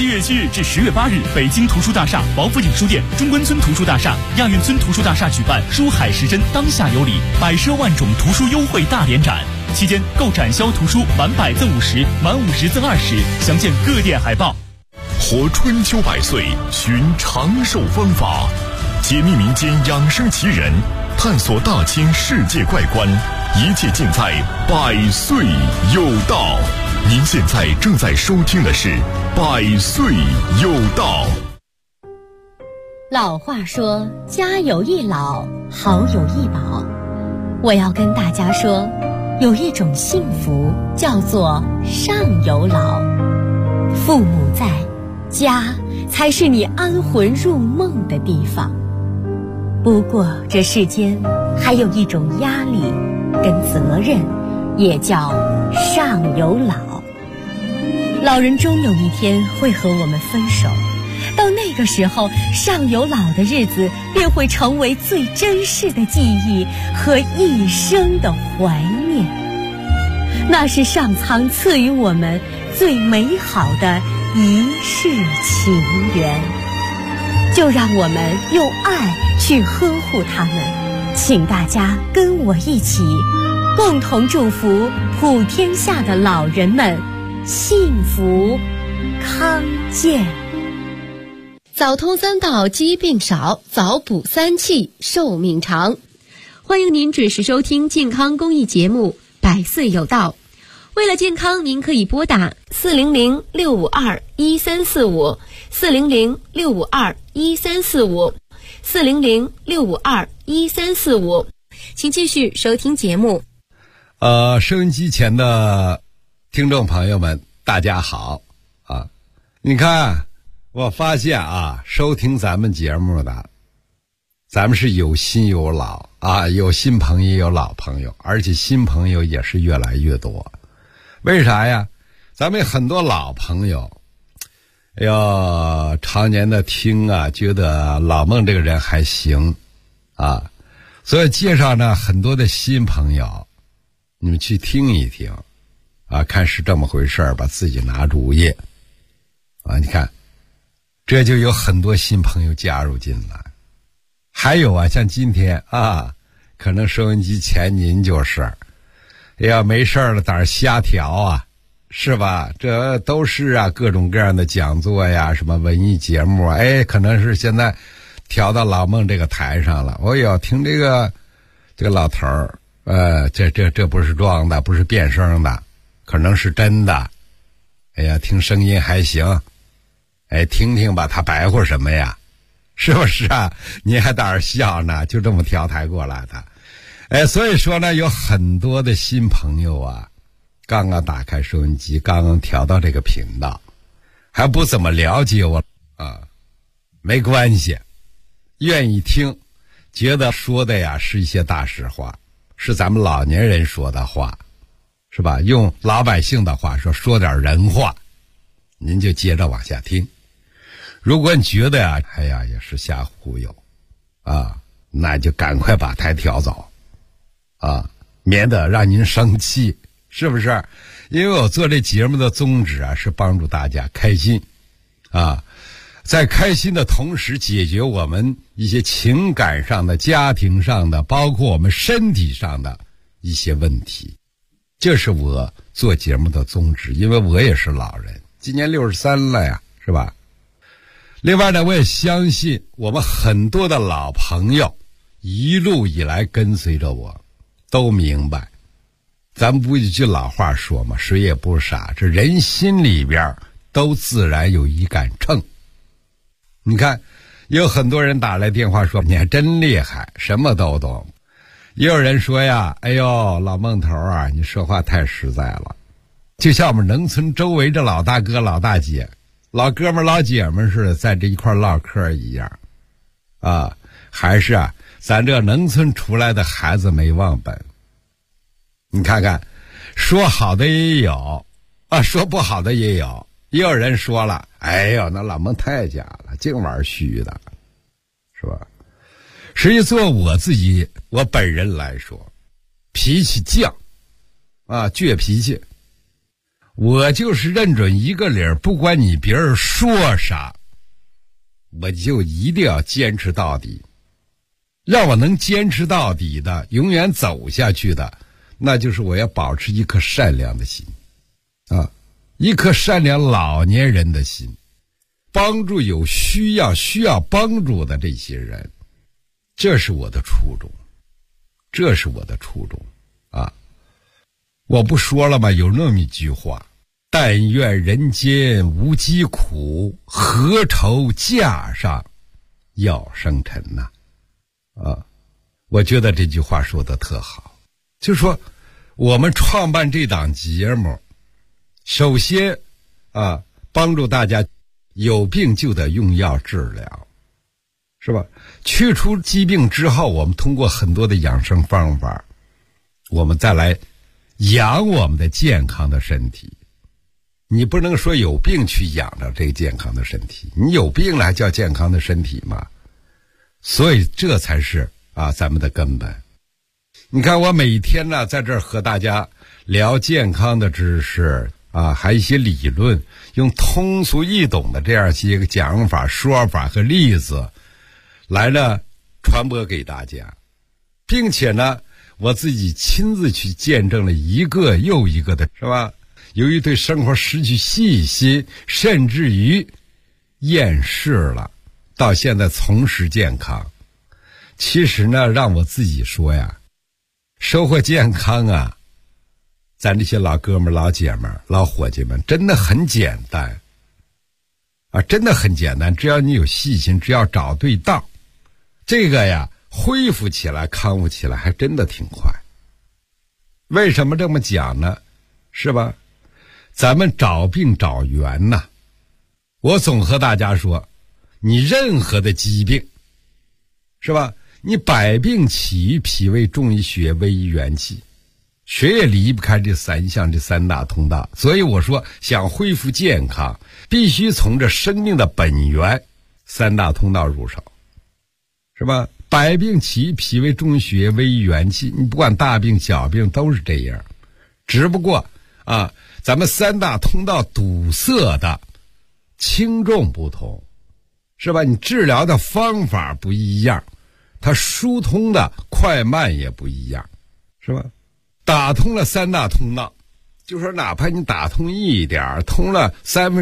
7月7日至10月8日，北京图书大厦、王府井书店、中关村图书大厦、亚运村图书大厦举办书海时针当下有礼，百奢万种图书优惠大联展。期间购展销图书满100赠50，满50赠20，详见各店海报。 活春秋百岁，寻长寿方法，解密民间养生奇人，探索大千世界怪观，一切尽在百岁有道。您现在正在收听的是百岁有道。 老话说，家有一老，好有一宝。我要跟大家说，有一种幸福叫做上有老。父母在，家才是你安魂入梦的地方。不过这世间还有一种压力跟责任，也叫上有老。老人终有一天会和我们分手，到那个时候，上有老的日子便会成为最珍视的记忆和一生的怀念。那是上苍赐予我们最美好的一世情缘，就让我们用爱去呵护他们。请大家跟我一起，共同祝福普天下的老人们幸福康健。 早通3道，疾病少；早补3气，寿命长。欢迎您准时收听健康公益节目《百岁有道》。为了健康，您可以拨打400-652-1345 400-652-1345 400-652-1345。请继续收听节目。 收音机前的听众朋友们，大家好啊！你看，我发现啊，收听咱们节目的，咱们是有新有老啊，有新朋友也有老朋友，而且新朋友也是越来越多。为啥呀？咱们很多老朋友，哎呦，常年的听啊，觉得老孟这个人还行啊，所以介绍呢很多的新朋友，你们去听一听啊，看是这么回事儿，把自己拿主意啊。你看，这就有很多新朋友加入进来。还有啊，像今天啊，可能收音机前您就是，哎呀，没事了，胆儿瞎调啊，是吧？这都是啊，各种各样的讲座呀，什么文艺节目啊，哎，可能是现在调到老孟这个台上了。我要听这个老头儿，这不是装的，不是变声的，可能是真的。哎呀，听声音还行，哎，听听吧，他白话什么呀？是不是啊？你还在那儿笑呢？就这么调台过来的。哎，所以说呢，有很多的新朋友啊，刚刚打开收音机，刚刚调到这个频道，还不怎么了解我啊，没关系，愿意听，觉得说的呀是一些大实话，是咱们老年人说的话，是吧？用老百姓的话说点人话，您就接着往下听。如果你觉得呀，哎呀，也是瞎忽悠啊，那就赶快把台调走啊，免得让您生气，是不是？因为我做这节目的宗旨啊，是帮助大家开心啊，在开心的同时解决我们一些情感上的、家庭上的，包括我们身体上的一些问题。这是我做节目的宗旨，因为我也是老人，今年63了呀，是吧？另外呢，我也相信我们很多的老朋友一路以来跟随着我，都明白，咱们不一句老话说嘛，谁也不傻，这人心里边都自然有一杆秤。你看，有很多人打来电话说，你还真厉害，什么都懂。也有人说呀，哎呦，老孟头啊，你说话太实在了，就像我们农村周围这老大哥老大姐老哥们老姐们似的，在这一块唠嗑一样啊。还是啊，咱这农村出来的孩子没忘本。你看看，说好的也有啊，说不好的也有。也有人说了，哎呦，那老孟太假了，净玩虚的，是吧？实际做我自己，我本人来说，脾气犟啊，倔脾气。 我就是认准一个理儿，不管你别人说啥，我就一定要坚持到底。让我能坚持到底的，永远走下去的，那就是我要保持一颗善良的心啊，一颗善良老年人的心，帮助有需要帮助的这些人，这是我的初衷，这是我的初衷啊！我不说了吗？有那么一句话：但愿人间无疾苦，何愁架上要生尘呐！啊，我觉得这句话说的特好，就是说我们创办这档节目，首先啊，帮助大家有病就得用药治疗，是吧？去除疾病之后，我们通过很多的养生方法，我们再来养我们的健康的身体。你不能说有病去养着这个健康的身体，你有病了还叫健康的身体吗？所以这才是啊咱们的根本。你看我每天呢在这儿和大家聊健康的知识啊，还有一些理论，用通俗易懂的这样一些个讲法、说法和例子来呢传播给大家，并且呢我自己亲自去见证了一个又一个的，是吧？由于对生活失去信心，甚至于厌世了，到现在从事健康。其实呢让我自己说呀，收获健康啊，咱这些老哥们老姐们老伙计们真的很简单啊，真的很简单，只要你有细心，只要找对道，这个呀恢复起来康复起来还真的挺快。为什么这么讲呢？是吧？咱们找病找源呐，我总和大家说，你任何的疾病，是吧？你百病起于脾胃，重于血，微于元气，谁也离不开这三项，这三大通道。所以我说，想恢复健康，必须从这生命的本源三大通道入手，是吧？百病起于脾胃，重于血，微于元气。你不管大病小病都是这样，只不过啊，咱们三大通道堵塞的轻重不同，是吧？你治疗的方法不一样，它疏通的快慢也不一样，是吧？打通了三大通道，就说哪怕你打通一点，通了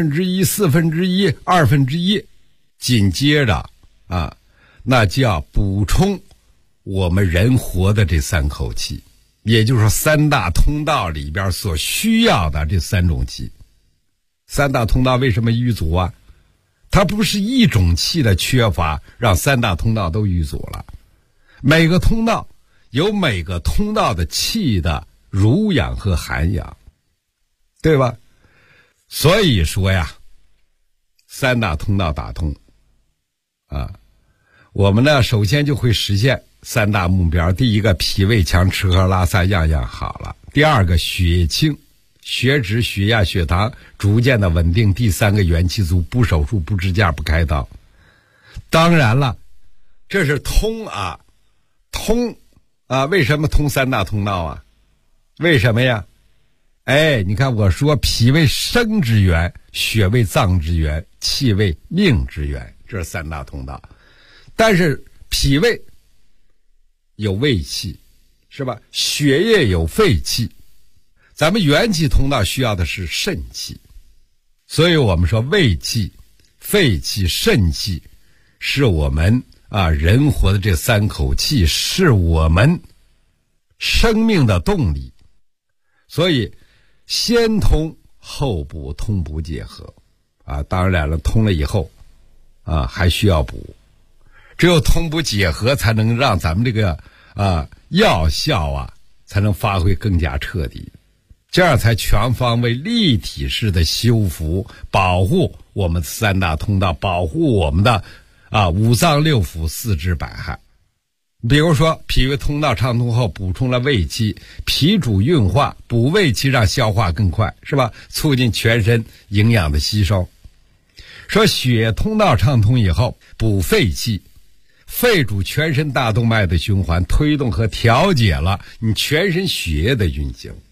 1/3、1/4、1/2，紧接着啊，那叫补充我们人活的这三口气，也就是说三大通道里边所需要的这三种气。三大通道为什么淤阻啊？它不是一种气的缺乏让三大通道都淤阻了，每个通道有每个通道的气的濡养和涵养，对吧？所以说呀，三大通道打通啊，我们呢首先就会实现三大目标。第一个，脾胃强，吃喝拉撒样样好了。第二个，血清，血脂、血压、血糖逐渐的稳定。第三个，元气足，不手术、不支架、不开刀。当然了，这是通啊，通啊，为什么通三大通道啊？为什么呀？哎，你看我说脾胃生之源，血为脏之源，气为命之源，这是三大通道。但是脾胃有胃气，是吧？血液有肺气，咱们元气通道需要的是肾气。所以我们说胃气、肺气、肾气是我们啊人活的这三口气，是我们生命的动力。所以先通后补，通补结合啊，当然了，通了以后啊还需要补，只有通补结合才能让咱们这个药效啊才能发挥更加彻底，这样才全方位立体式的修复保护我们三大通道，保护我们的五脏六腑、四肢百骸。比如说脾胃通道畅通后补充了胃气，脾主运化，补胃气让消化更快，是吧？促进全身营养的吸收。说血通道畅通以后补肺气，肺主全身大动脉的循环，推动和调节了你全身血液的运行，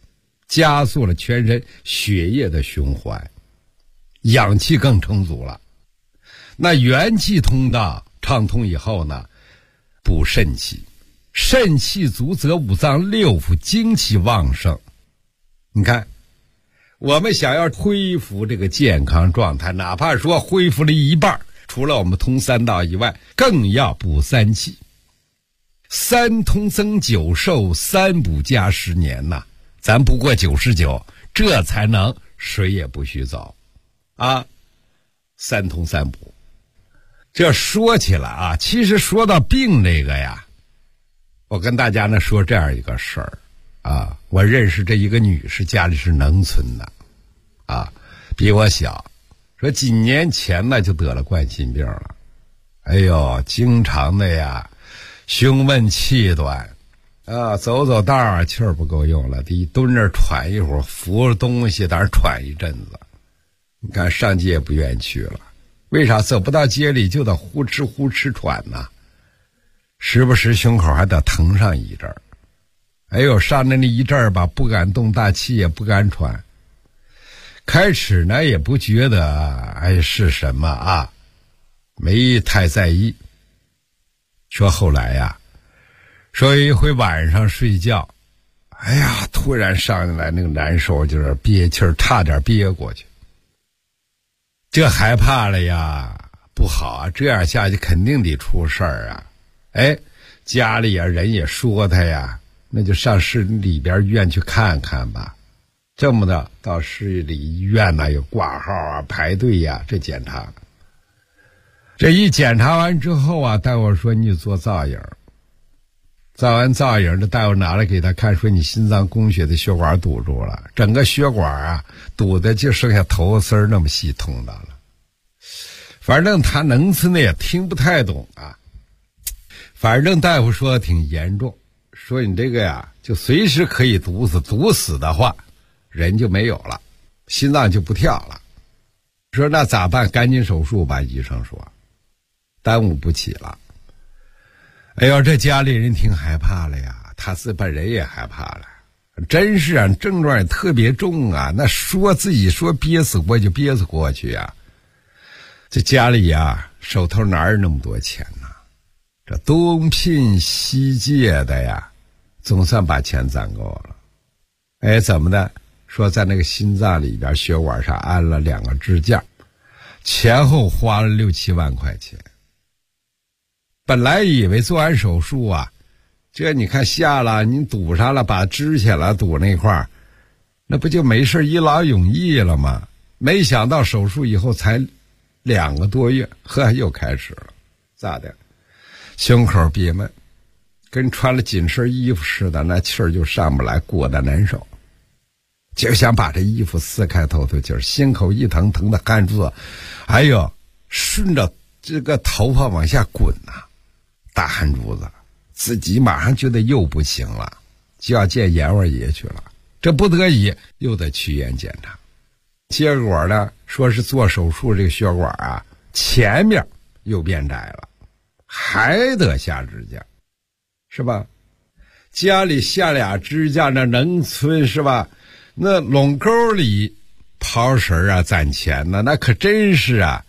加速了全身血液的循环，氧气更充足了。那元气通道畅通以后呢，补肾气，肾气足则五脏六腑精气旺盛。你看，我们想要恢复这个健康状态，哪怕说恢复了一半，除了我们通三道以外，更要补三气。三通增九寿，三补加10年呐，咱不过99，这才能谁也不许走啊！三通三补，这说起来啊，其实说到病这个呀，我跟大家呢说这样一个事儿啊，我认识这一个女士，家里是农村的啊，比我小，说几年前呢就得了冠心病了，哎呦，经常的呀胸闷气短啊，走走道啊气儿不够用了，得蹲着喘一会儿，扶着东西在那喘一阵子。你看上街也不愿意去了，为啥？走不到街里就得呼哧呼哧喘呢，时不时胸口还得疼上一阵儿。哎呦，上那一阵儿吧，不敢动大气，也不敢喘。开始呢也不觉得是什么啊，没太在意。说后来呀，说一回晚上睡觉，哎呀，突然上来那个难受，就是憋气儿，差点憋过去。这害怕了呀，不好啊，这样下去肯定得出事儿啊。哎，家里啊人也说他呀，那就上市里边医院去看看吧。这么的到市里医院呢，有挂号啊，排队呀，这检查。这一检查完之后啊，大夫说你就做造影，造完造影，这大夫拿来给他看，说你心脏供血的血管堵住了，整个血管啊堵的就剩下头丝那么细通的了。反正他农村的也听不太懂啊，反正大夫说挺严重，说你这个呀就随时可以堵死，堵死的话人就没有了，心脏就不跳了。说那咋办？赶紧手术吧，医生说耽误不起了。哎呦，这家里人挺害怕了呀，他自本人也害怕了，真是啊，症状也特别重啊，那说自己说憋死过就憋死过去啊。这家里呀手头哪有那么多钱呢，这东拼西借的呀，总算把钱攒够了。哎，怎么的？说在那个心脏里边血管上安了2个支架，前后花了6、7万块钱。本来以为做完手术啊，这你看下了，你堵上了，把支起来堵那块儿，那不就没事一劳永逸了吗？没想到手术以后才2个多月，呵，又开始了。咋的？胸口憋闷，跟穿了紧身衣服似的，那气儿就上不来，裹得难受，就想把这衣服撕开透透气儿，心口一疼，疼的汗珠子，哎呦，顺着这个头发往下滚呐，大汗珠子，自己马上觉得又不行了，就要见阎王爷去了。这不得已又得去医院检查，结果呢，说是做手术这个血管啊，前面又变窄了，还得下支架，是吧？家里下俩支架，那农村是吧？那垄沟里刨食啊，攒钱呢，那可真是啊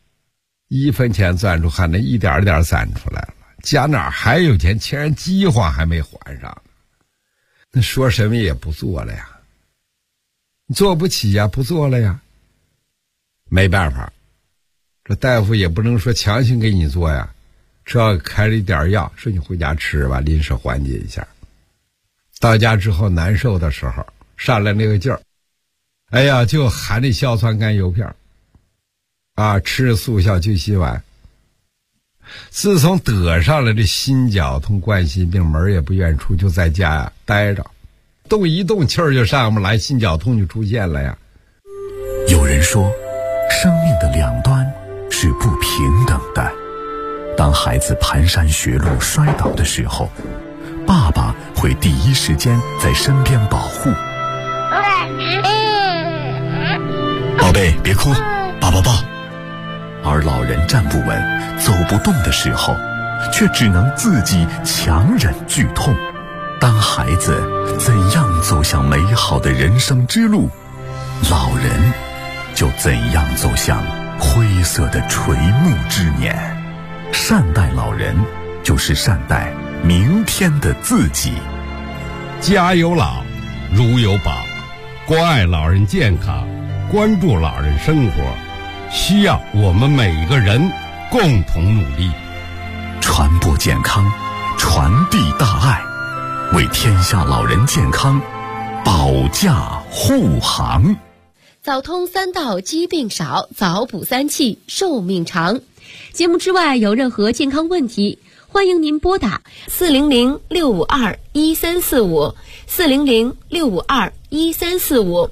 ，1分钱攥出汗，那一点一点攒出来了。家哪还有钱？欠人饥荒还没还上，那说什么也不做了呀，做不起呀，不做了呀，没办法，这大夫也不能说强行给你做呀，只要开了一点药，说你回家吃吧，临时缓解一下。到家之后难受的时候，上来那个劲儿，哎呀，就含那硝酸甘油片啊，吃速效救心丸。自从得上了这心绞痛冠心病，门也不愿出，就在家呀待着，动一动气儿就上不来，心绞痛就出现了呀。 有人说，生命的两端是不平等的。当孩子蹒跚学路摔倒的时候，爸爸会第一时间在身边保护。宝贝，别哭，爸爸抱。而老人站不稳，走不动的时候，却只能自己强忍剧痛， 当孩子怎样走向美好的人生之路，老人就怎样走向灰色的垂暮之年。善待老人，就是善待明天的自己。 家有老，如有宝，关爱老人健康，关注老人生活，需要我们每一个人共同努力。 传播健康，传递大爱，为天下老人健康保驾护航。 早通3道，疾病少；早补3气，寿命长。节目之外有任何健康问题，欢迎您拨打400-652-1345 400-652-1345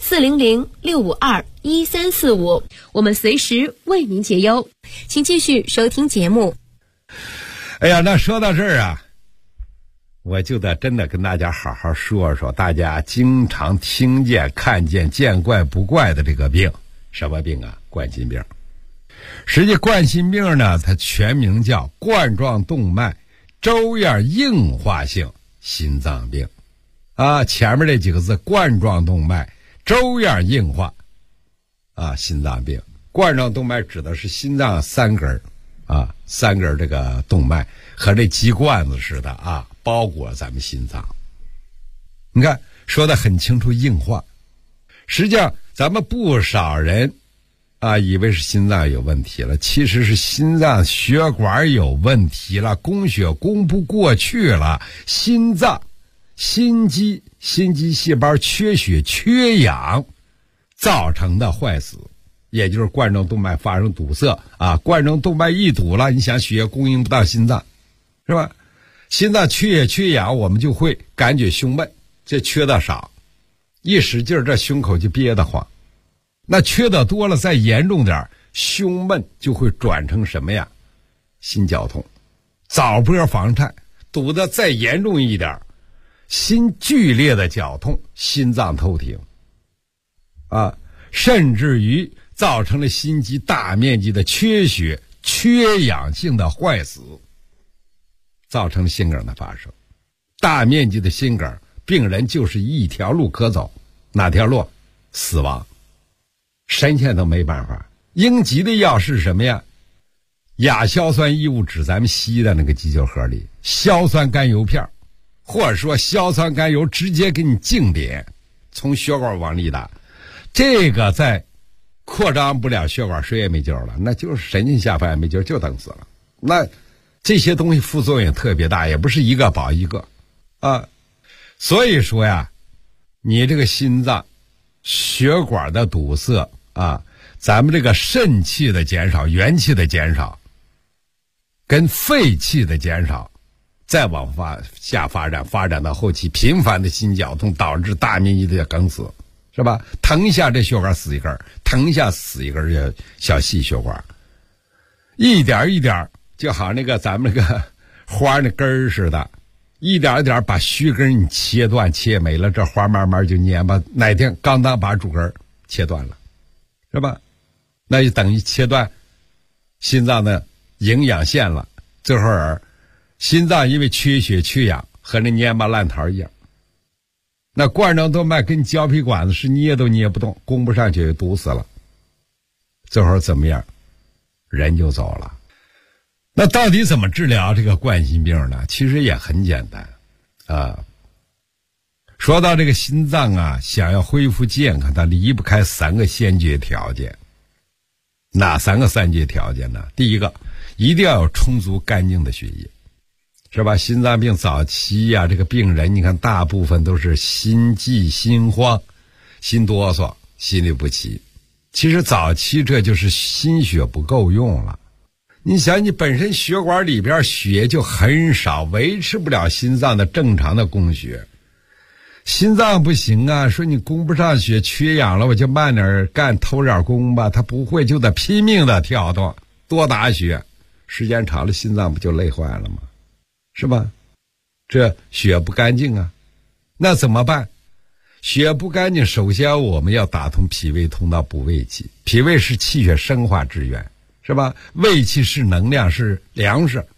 400-652-1345，我们随时为您解忧。请继续收听节目。 哎呀，那说到这儿啊，我就得真的跟大家好好说说大家经常听见看见见怪不怪的这个病。什么病啊？冠心病。实际冠心病呢，它全名叫冠状动脉粥样硬化性心脏病啊，前面这几个字冠状动脉粥样硬化啊，心脏病。冠状动脉指的是心脏3根啊，3根这个动脉和这鸡冠子似的啊，包裹咱们心脏。你看说得很清楚，硬化。实际上咱们不少人啊，以为是心脏有问题了，其实是心脏血管有问题了，供血供不过去了，心脏心肌细胞缺血缺氧造成的坏死，也就是冠状动脉发生堵塞啊。冠状动脉一堵了，你想血液供应不到心脏，是吧？心脏缺血缺氧，我们就会感觉胸闷，这缺的少，一使劲这胸口就憋得慌。那缺的多了，再严重点，胸闷就会转成什么呀？心绞痛，早搏房颤，堵得再严重一点，心剧烈的绞痛，心脏偷停啊，甚至于造成了心肌大面积的缺血缺氧性的坏死，造成了心梗的发生。大面积的心梗，病人就是一条路可走，哪条路？死亡。神仙都没办法。应急的药是什么呀？亚硝酸异物酯，咱们吸的那个急救盒里，硝酸甘油片，或者说硝酸甘油直接给你静点，从血管往里打，这个再扩张不了血管，谁也没救了，那就是神仙下凡也没救，就等死了。那这些东西副作用也特别大，也不是一个保一个啊。所以说呀，你这个心脏血管的堵塞啊，咱们这个肾气的减少，元气的减少，跟肺气的减少，再往下发展到后期频繁的心绞痛，导致大面积的梗死，是吧？疼一下这血管死一根，疼一下死一根小细血管，一点一点就好那个咱们那个花那根似的，一点一点把须根你切断切没了，这花慢慢就蔫巴，哪天刚当把主根切断了，是吧？那就等于切断心脏的营养线了。最后心脏因为缺血缺氧，和那蔫巴烂桃一样。那冠状动脉跟胶皮管子是捏都捏不动，供不上去，堵死了。最后怎么样？人就走了。那到底怎么治疗这个冠心病呢？其实也很简单啊。说到这个心脏啊，想要恢复健康，它离不开3个先决条件。哪3个先决条件呢？第一个，一定要有充足干净的血液，是吧？心脏病早期呀，这个病人你看大部分都是心悸、心慌、心哆嗦、心律不齐。其实早期这就是心血不够用了。你想，你本身血管里边血就很少，维持不了心脏的正常的供血。心脏不行啊，说你供不上血，缺氧了，我就慢点干，偷点工吧。他不会，就得拼命的跳动，多打血，时间长了心脏不就累坏了吗？是吧？这血不干净啊，那怎么办？血不干净，首先我们要打通脾胃通道补胃气。脾胃是气血生化之源，是吧？胃气是能量，是粮食。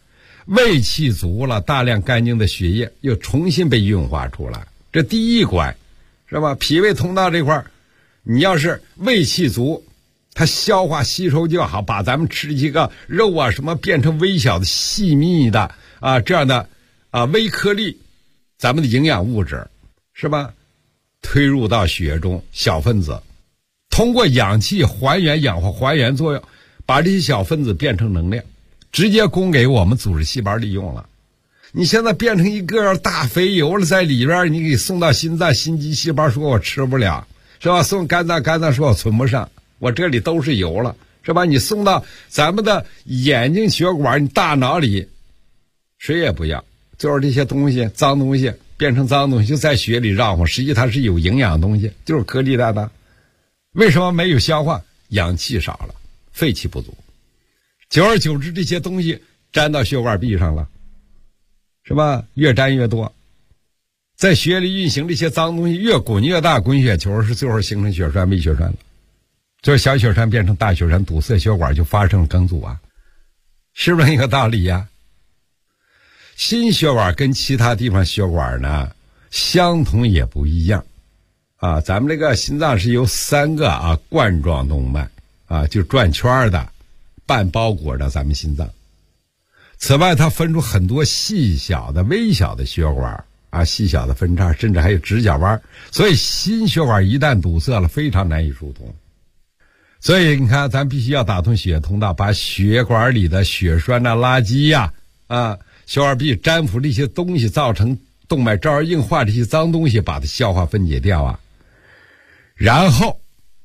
胃气足了，大量干净的血液又重新被运化出来，这第一关，是吧？脾胃通道这块你要是胃气足，它消化吸收就好，把咱们吃几个肉啊什么变成微小的细密的这样的微颗粒，咱们的营养物质，是吧？推入到血中，小分子通过氧气还原氧化还原作用，把这些小分子变成能量，直接供给我们组织细胞利用了。你现在变成一个大肥油了，在里边你给送到心脏心肌细胞，说我吃不了，是吧？送肝脏说我存不上，我这里都是油了，是吧？你送到咱们的眼睛血管，你大脑里谁也不要，就是这些东西脏东西变成脏东西就在血里绕晃，实际它是有营养的东西，就是颗粒大大。为什么没有消化？氧气少了，肺气不足，久而久之这些东西粘到血管壁上了，是吧？越粘越多，在血里运行，这些脏东西越滚越大，滚血球是最后形成血栓、微血栓了，就是小血栓变成大血栓，堵塞血管，就发生了梗阻啊，是不是一个道理呀？心血管跟其他地方血管呢相同也不一样咱们这个心脏是由3个冠状动脉就转圈的半包裹着咱们心脏。此外它分出很多细小的微小的血管细小的分叉，甚至还有直角弯，所以心血管一旦堵塞了非常难以疏通。所以你看咱必须要打通血液通道，把血管里的血栓垃圾血管壁粘附这些东西造成动脉粥硬化这些脏东西把它消化分解掉然后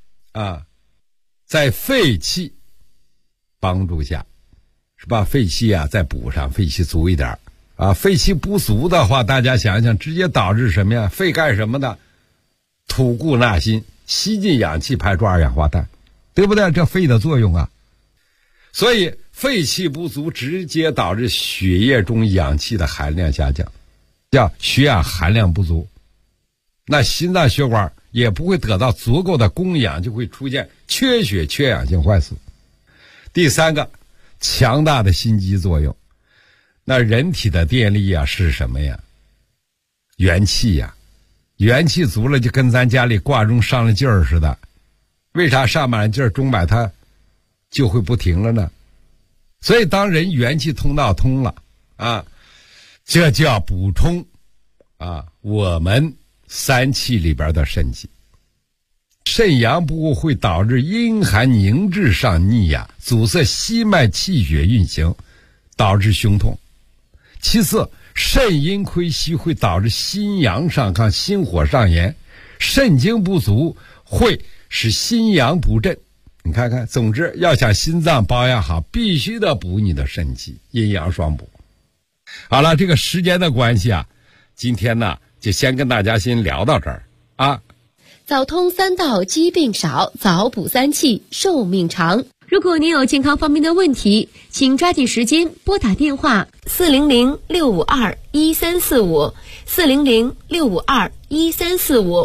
在肺气帮助下，是吧？肺气再补上，肺气足一点肺气不足的话，大家想想直接导致什么呀？肺干什么的？吐故纳新，吸进氧气，排出二氧化碳，对不对？这肺的作用所以肺气不足直接导致血液中氧气的含量下降，叫血氧含量不足，那心脏血管也不会得到足够的供氧，就会出现缺血缺氧性坏死。第3个，强大的心肌作用。那人体的电力是什么呀？元气元气足了就跟咱家里挂钟上了劲儿似的，为啥上满了劲儿钟摆它就会不停了呢？所以当人元气通道通了这就要补充我们3气里边的肾气。肾阳不够会导致阴寒凝滞上逆阻塞心脉气血运行，导致胸痛。其次，肾阴亏虚会导致心阳上亢，心火上炎，肾精不足会使心阳不振。你看看，总之要想心脏保养好，必须得补你的肾气，阴阳双补。好了，这个时间的关系今天呢就先跟大家先聊到这儿早通3道疾病少，早补3气寿命长。如果您有健康方面的问题，请抓紧时间拨打电话400-652-1345 400-652-1345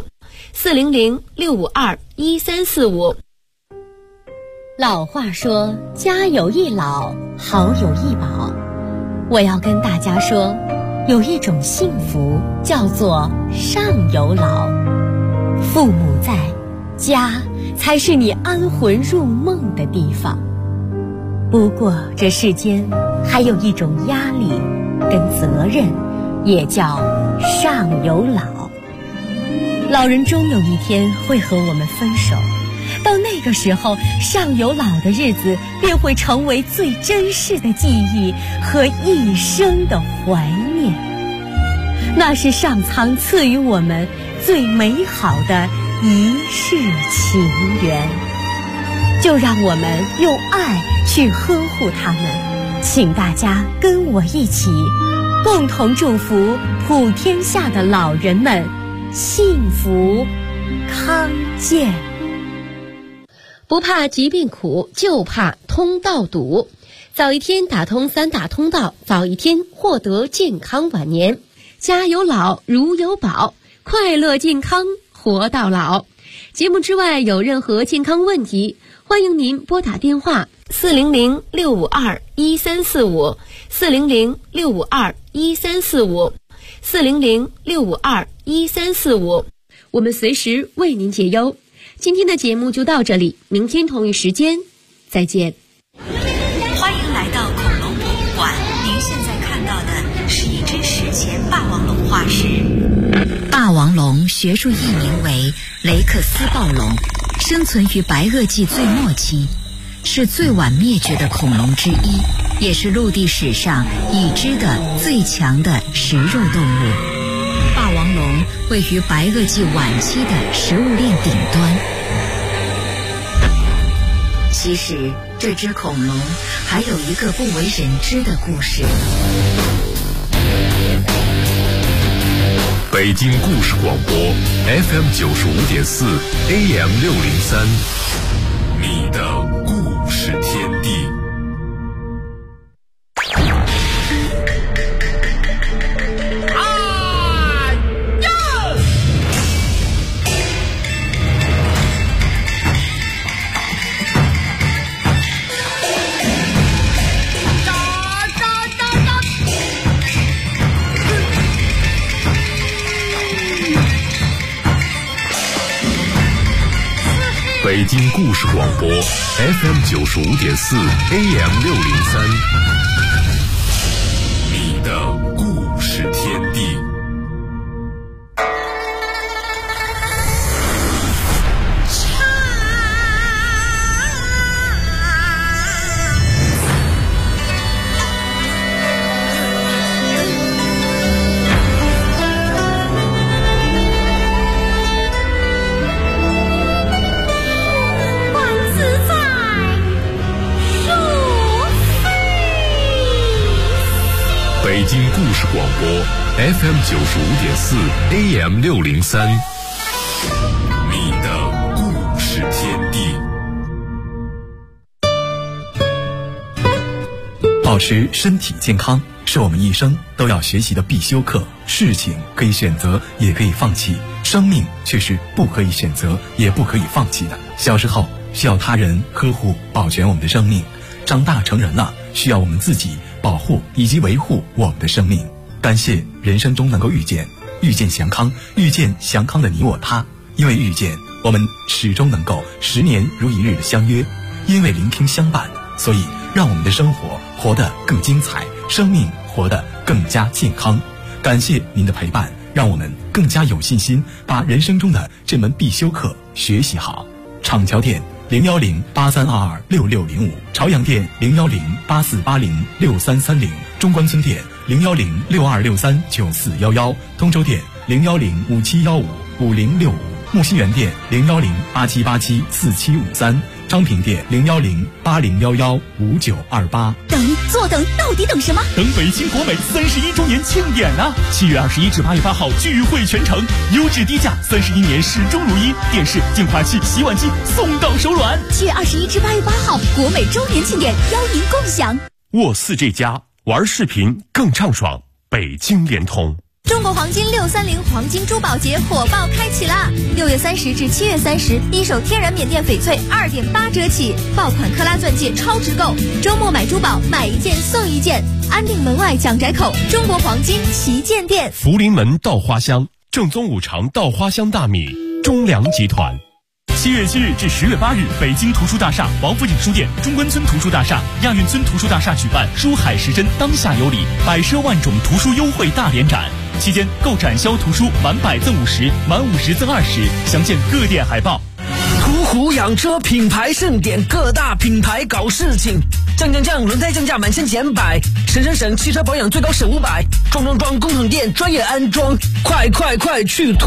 400-652-1345。 老话说，家有一老，好有一宝。我要跟大家说，有一种幸福叫做上有老。父母在，家才是你安魂入梦的地方。不过这世间还有一种压力跟责任，也叫上有老。老人终有一天会和我们分手，到那个时候，上有老的日子便会成为最珍视的记忆和一生的怀念。那是上苍赐予我们最美好的一世情缘，就让我们用爱去呵护他们。请大家跟我一起，共同祝福普天下的老人们幸福康健。 不怕疾病苦，就怕通道堵。早一天打通3大通道，早一天获得健康晚年。家有老，如有宝，快乐健康活到老。节目之外有任何健康问题， 欢迎您拨打电话400-652-1345 400-652-1345 400-652-1345，我们随时为您解忧。今天的节目就到这里，明天同一时间再见。 欢迎来到恐龙博物馆，您现在看到的是一只史前霸王龙化石。霸王龙学术译名为雷克斯暴龙，生存于白垩纪最末期，是最晚灭绝的恐龙之一，也是陆地史上已知的最强的食肉动物。霸王龙位于白垩纪晚期的食物链顶端。其实这只恐龙还有一个不为人知的故事。 北京故事广播 FM 95.4 AM 603，你的故事天地。北京故事广播 FM 95.4 AM 603，你的故事天地。北京故事广播 FM 95.4 AM 603，你的故事天地。 保持身体健康是我们一生都要学习的必修课。事情可以选择，也可以放弃，生命却是不可以选择，也不可以放弃的。小时候需要他人呵护保全我们的生命，长大成人了需要我们自己保护以及维护我们的生命。感谢人生中能够遇见祥康，遇见祥康的你我他。因为遇见，我们始终能够10年如一日的相约；因为聆听相伴，所以让我们的生活活得更精彩，生命活得更加健康。感谢您的陪伴，让我们更加有信心把人生中的这门必修课学习好。厂桥店010-8322-6605，朝阳店010-8480-6330，中关村店010-6263-9411，通州店010-5715-5065，木樨园店010-8787-4753，昌平店010-8011-5928。 坐等，到底等什么？ 等北京国美31周年庆典啊！7月21至8月8号聚会全城，优质低价，31年始终如一，电视、净化器、洗碗机送到手软。 7月21至8月8号，国美周年庆典，邀您共享。 沃4这家玩视频更畅爽，北京联通。 中国黄金630黄金珠宝节火爆开启啦！6月30至7月30，一手天然缅甸翡翠2.8折起，爆款克拉钻戒超值购，周末买珠宝买一件送一件，安定门外蒋宅口中国黄金旗舰店。 福临门稻花香，正宗五常稻花香大米，中粮集团。 7月7日至10月8日，北京图书大厦、王府井书店、中关村图书大厦、亚运村图书大厦举办书海时针当下有礼，百奢万种图书优惠大联展。期间购展销图书满100赠50，满50赠20，详见各店海报。 途虎养车品牌盛典，各大品牌搞事情，降，轮胎降价满1000减100，省，汽车保养最高省500，装工厂店专业安装，快去途